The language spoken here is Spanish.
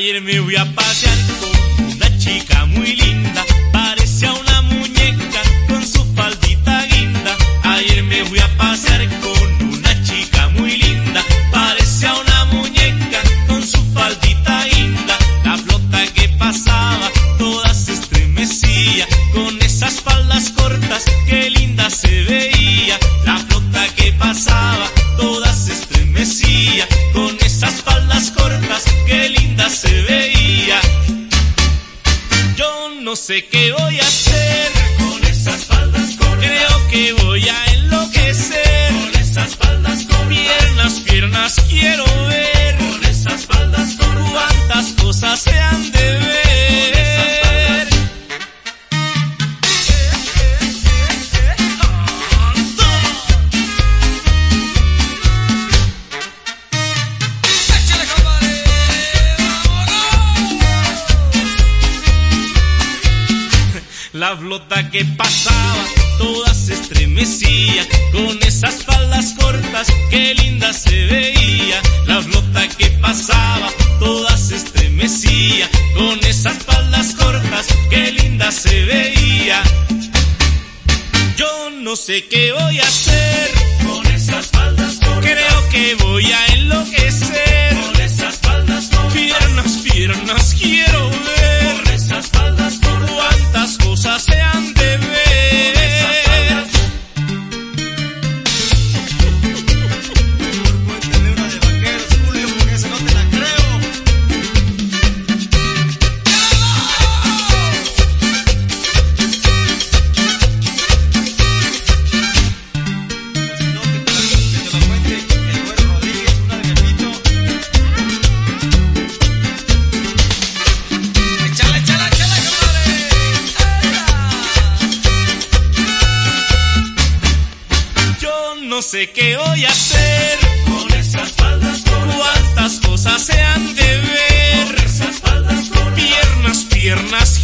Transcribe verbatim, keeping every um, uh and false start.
Ayer me fui a pasear con una chica muy linda, parecía una muñeca con su faldita guinda. Ayer me fui a pasear con una chica muy linda, parecía una muñeca con su faldita guinda. La flota que pasaba toda se estremecía con esas faldas cortas, qué linda se veía. La flota que pasaba toda se estremecía con esas faldas cortas, qué linda se veía. Yo no sé qué voy a hacer con esas faldas cortas. Creo que voy a enloquecer Con esas faldas cortas. Piernas, piernas quiero ver. Con esas faldas cortas. Cuántas cosas se han de ver. ¡Échale, compadre! La flota que pasaba toda se estremecía con esas faldas cortas, qué linda se veía. La flota que pasaba toda se estremecía con esas faldas cortas, qué linda se veía. Yo no sé qué voy a hacer Con esas faldas cortas. creo que voy a enloquecer. Con esas faldas cortas. Piernas, piernas quiero ver. Con esas faldas cortas. Cuántas cosas se han de ver. Cuéntale una de vaqueros, Julio, porque esa no te la creo. Si no, que te la, que te la cuente el Güero Rodríguez, una de Pepito. Échala, échala, échala, compadre. Yo no sé qué voy a hacer. Con esas faldas cortas. Cuántas cosas se han de Con ver. esas faldas cortas. Piernas, piernas